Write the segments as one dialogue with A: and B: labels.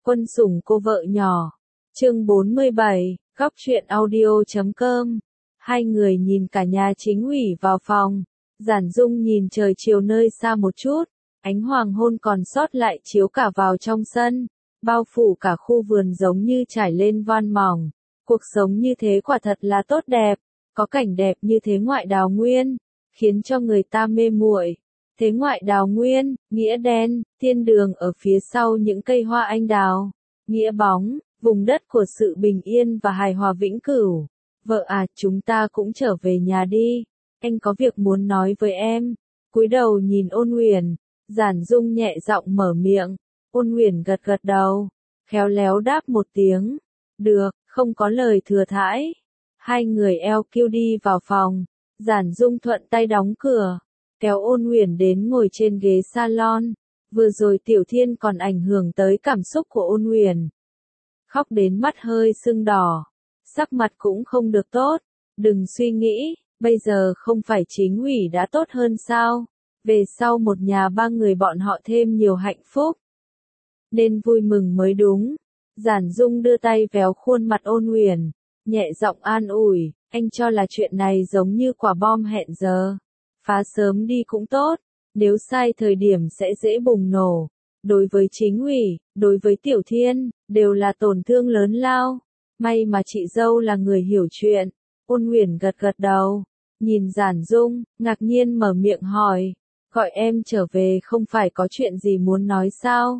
A: Quân sủng cô vợ nhỏ. Chương 47, góc truyện audio.com. Hai người nhìn cả nhà chính ủy vào phòng. Giản Dung nhìn trời chiều nơi xa một chút, ánh hoàng hôn còn sót lại chiếu cả vào trong sân, bao phủ cả khu vườn giống như trải lên voan mỏng. Cuộc sống như thế quả thật là tốt đẹp, có cảnh đẹp như thế ngoại đào nguyên, khiến cho người ta mê muội. Thế ngoại đào nguyên, nghĩa đen, thiên đường ở phía sau những cây hoa anh đào, nghĩa bóng, vùng đất của sự bình yên và hài hòa vĩnh cửu. Vợ à, chúng ta cũng trở về nhà đi, anh có việc muốn nói với em. Cúi đầu nhìn Ôn Uyển, Giản Dung nhẹ giọng mở miệng. Ôn Uyển gật gật đầu, khéo léo đáp một tiếng. Được, không có lời thừa thãi. Hai người eo kiêu đi vào phòng, Giản Dung thuận tay đóng cửa, kéo Ôn Uyển đến ngồi trên ghế salon. Vừa rồi Tiểu Thiên còn ảnh hưởng tới cảm xúc của Ôn Uyển. Khóc đến mắt hơi sưng đỏ, sắc mặt cũng không được tốt. Đừng suy nghĩ, bây giờ không phải chính ủy đã tốt hơn sao? Về sau một nhà ba người bọn họ thêm nhiều hạnh phúc, nên vui mừng mới đúng. Giản Dung đưa tay véo khuôn mặt Ôn Uyển, nhẹ giọng an ủi, anh cho là chuyện này giống như quả bom hẹn giờ, phá sớm đi cũng tốt, nếu sai thời điểm sẽ dễ bùng nổ. Đối với chính ủy, đối với Tiểu Thiên, đều là tổn thương lớn lao. May mà chị dâu là người hiểu chuyện. Ôn Uyển gật gật đầu, nhìn Giản Dung, ngạc nhiên mở miệng hỏi, gọi em trở về không phải có chuyện gì muốn nói sao?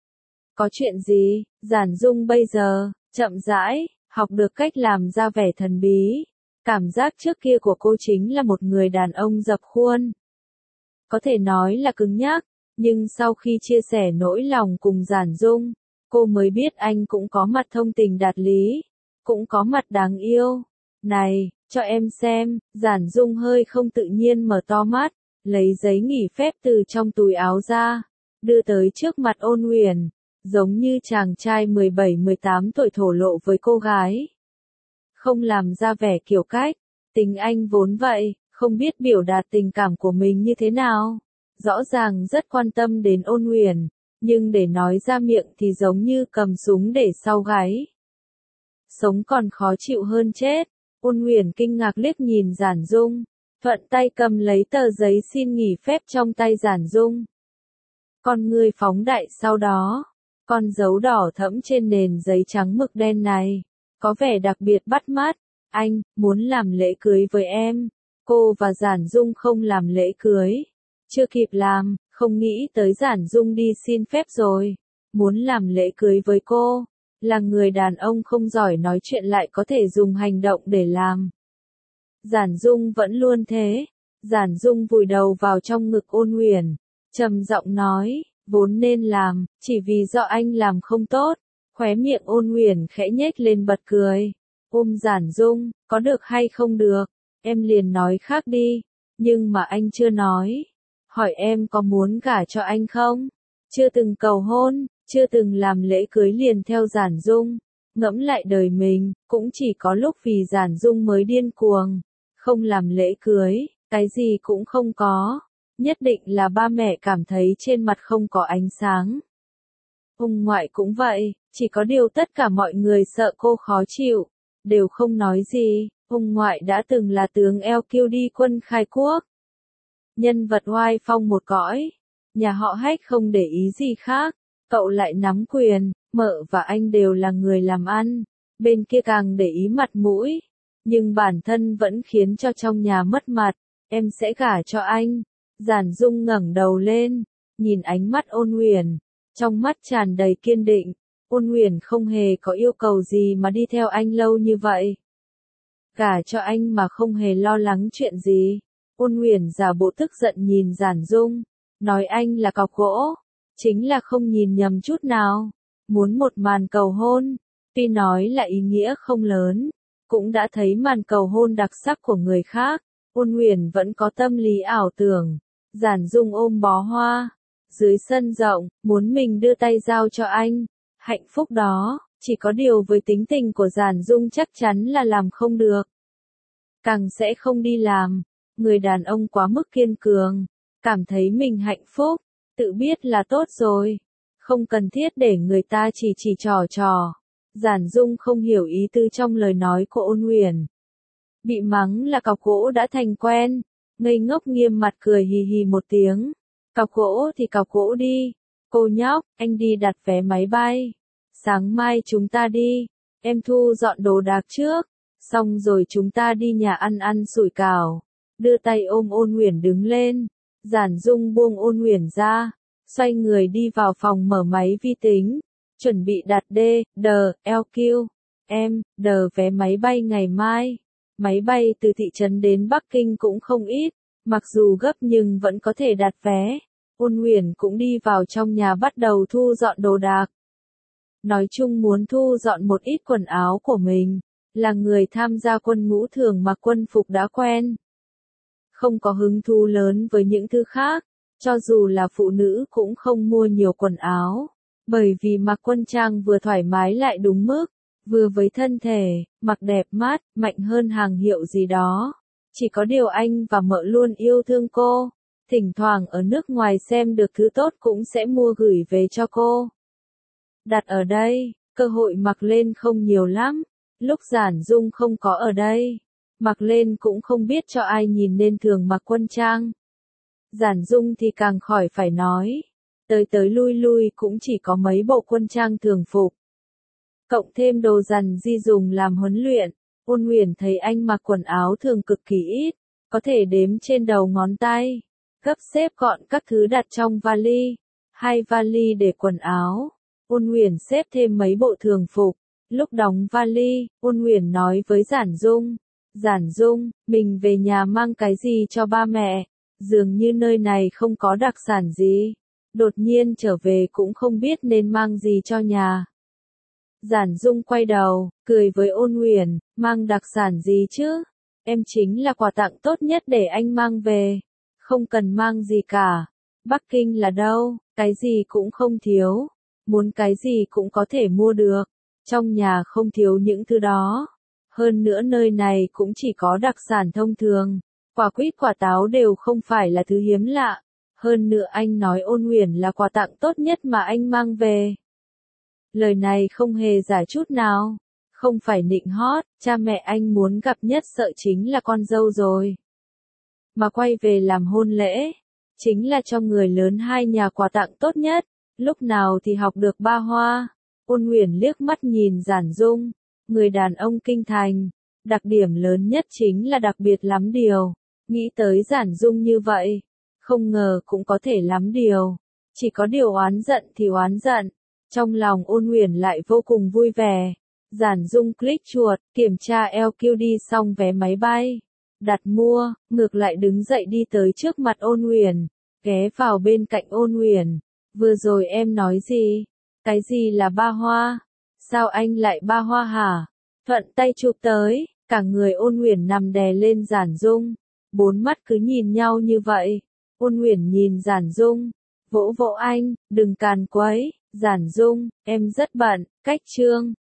A: Có chuyện gì? Giản Dung bây giờ, chậm rãi, học được cách làm ra vẻ thần bí. Cảm giác trước kia của cô chính là một người đàn ông dập khuôn. Có thể nói là cứng nhắc, nhưng sau khi chia sẻ nỗi lòng cùng Giản Dung, cô mới biết anh cũng có mặt thông tình đạt lý, cũng có mặt đáng yêu. Này, cho em xem. Giản Dung hơi không tự nhiên mở to mắt, lấy giấy nghỉ phép từ trong túi áo ra, đưa tới trước mặt Ôn Uyển, giống như chàng trai 17-18 tuổi thổ lộ với cô gái. Không làm ra vẻ kiểu cách, tính anh vốn vậy, không biết biểu đạt tình cảm của mình như thế nào. Rõ ràng rất quan tâm đến Ôn Uyển, nhưng để nói ra miệng thì giống như cầm súng để sau gáy. Sống còn khó chịu hơn chết. Ôn Uyển kinh ngạc liếc nhìn Giản Dung, thuận tay cầm lấy tờ giấy xin nghỉ phép trong tay Giản Dung. Con ngươi phóng đại, sau đó, con dấu đỏ thẫm trên nền giấy trắng mực đen này, có vẻ đặc biệt bắt mắt. Anh, muốn làm lễ cưới với em. Cô và Giản Dung không làm lễ cưới. Chưa kịp làm, không nghĩ tới Giản Dung đi xin phép rồi. Muốn làm lễ cưới với cô. Là người đàn ông không giỏi nói chuyện lại có thể dùng hành động để làm. Giản Dung vẫn luôn thế. Giản Dung vùi đầu vào trong ngực Ôn Uyển, trầm giọng nói, vốn nên làm, chỉ vì do anh làm không tốt. Khóe miệng Ôn Uyển khẽ nhếch lên bật cười. Ôm Giản Dung, có được hay không được, em liền nói khác đi. Nhưng mà anh chưa nói. Hỏi em có muốn gả cho anh không? Chưa từng cầu hôn, chưa từng làm lễ cưới liền theo Giản Dung. Ngẫm lại đời mình, cũng chỉ có lúc vì Giản Dung mới điên cuồng. Không làm lễ cưới, cái gì cũng không có. Nhất định là ba mẹ cảm thấy trên mặt không có ánh sáng. Ông ngoại cũng vậy, chỉ có điều tất cả mọi người sợ cô khó chịu, đều không nói gì. Ông ngoại đã từng là tướng eo kiêu đi quân khai quốc. Nhân vật oai phong một cõi. Nhà họ Hách không để ý gì khác, cậu lại nắm quyền, mợ và anh đều là người làm ăn, bên kia càng để ý mặt mũi, nhưng bản thân vẫn khiến cho trong nhà mất mặt. Em sẽ gả cho anh. Giản Dung ngẩng đầu lên, nhìn ánh mắt Ôn Uyển, trong mắt tràn đầy kiên định. Ôn Uyển không hề có yêu cầu gì mà đi theo anh lâu như vậy. Gả cho anh mà không hề lo lắng chuyện gì. Ôn Uyển giả bộ tức giận nhìn Giản Dung, nói anh là cọc gỗ, chính là không nhìn nhầm chút nào. Muốn một màn cầu hôn, tuy nói là ý nghĩa không lớn, cũng đã thấy màn cầu hôn đặc sắc của người khác. Ôn Uyển vẫn có tâm lý ảo tưởng. Giản Dung ôm bó hoa, dưới sân rộng, muốn mình đưa tay giao cho anh. Hạnh phúc đó, chỉ có điều với tính tình của Giản Dung chắc chắn là làm không được. Càng sẽ không đi làm. Người đàn ông quá mức kiên cường, cảm thấy mình hạnh phúc, tự biết là tốt rồi. Không cần thiết để người ta chỉ trò trò. Giản Dung không hiểu ý tư trong lời nói của Ôn Uyển. Bị mắng là cọc gỗ đã thành quen, ngây ngốc nghiêm mặt cười hì hì một tiếng. Cọc gỗ thì cọc gỗ đi, cô nhóc, anh đi đặt vé máy bay. Sáng mai chúng ta đi, em thu dọn đồ đạc trước, xong rồi chúng ta đi nhà ăn sủi cảo. Đưa tay ôm Ôn Uyển đứng lên, Giản Dung buông Ôn Uyển ra, xoay người đi vào phòng mở máy vi tính, chuẩn bị đặt DLQ, vé máy bay ngày mai. Máy bay từ thị trấn đến Bắc Kinh cũng không ít, mặc dù gấp nhưng vẫn có thể đặt vé. Ôn Uyển cũng đi vào trong nhà bắt đầu thu dọn đồ đạc. Nói chung muốn thu dọn một ít quần áo của mình, là người tham gia quân ngũ thường mặc quân phục đã quen. Không có hứng thú lớn với những thứ khác, cho dù là phụ nữ cũng không mua nhiều quần áo, bởi vì mặc quân trang vừa thoải mái lại đúng mức, vừa với thân thể, mặc đẹp mát, mạnh hơn hàng hiệu gì đó. Chỉ có điều anh và mợ luôn yêu thương cô, thỉnh thoảng ở nước ngoài xem được thứ tốt cũng sẽ mua gửi về cho cô. Đặt ở đây, cơ hội mặc lên không nhiều lắm, lúc Giản Dung không có ở đây, mặc lên cũng không biết cho ai nhìn nên thường mặc quân trang. Giản Dung thì càng khỏi phải nói, tới lui cũng chỉ có mấy bộ quân trang thường phục. Cộng thêm đồ dằn di dùng làm huấn luyện, Ôn Uyển thấy anh mặc quần áo thường cực kỳ ít, có thể đếm trên đầu ngón tay. Gấp xếp gọn các thứ đặt trong vali, 2 vali để quần áo. Ôn Uyển xếp thêm mấy bộ thường phục. Lúc đóng vali, Ôn Uyển nói với Giản Dung, Giản Dung, mình về nhà mang cái gì cho ba mẹ? Dường như nơi này không có đặc sản gì. Đột nhiên trở về cũng không biết nên mang gì cho nhà. Giản Dung quay đầu, cười với Ôn Uyển, mang đặc sản gì chứ? Em chính là quà tặng tốt nhất để anh mang về. Không cần mang gì cả. Bắc Kinh là đâu, cái gì cũng không thiếu. Muốn cái gì cũng có thể mua được. Trong nhà không thiếu những thứ đó. Hơn nữa nơi này cũng chỉ có đặc sản thông thường. Quả quýt quả táo đều không phải là thứ hiếm lạ. Hơn nữa anh nói Ôn Uyển là quà tặng tốt nhất mà anh mang về. Lời này không hề giả chút nào. Không phải nịnh hót, cha mẹ anh muốn gặp nhất sợ chính là con dâu rồi. Mà quay về làm hôn lễ, chính là cho người lớn hai nhà quà tặng tốt nhất, lúc nào thì học được ba hoa. Ôn Uyển liếc mắt nhìn Giản Dung, người đàn ông kinh thành, đặc điểm lớn nhất chính là đặc biệt lắm điều. Nghĩ tới Giản Dung như vậy, không ngờ cũng có thể lắm điều. Chỉ có điều oán giận thì oán giận. Trong lòng Ôn Uyển lại vô cùng vui vẻ. Giản Dung click chuột, kiểm tra LQD xong vé máy bay. Đặt mua, ngược lại đứng dậy đi tới trước mặt Ôn Uyển, ghé vào bên cạnh Ôn Uyển. Vừa rồi em nói gì? Cái gì là ba hoa? Sao anh lại ba hoa hả? Thuận tay chụp tới, cả người Ôn Uyển nằm đè lên Giản Dung. Bốn mắt cứ nhìn nhau như vậy. Ôn Uyển nhìn Giản Dung, vỗ vỗ anh, đừng càn quấy. Giản Dung, em rất bận, cách chương.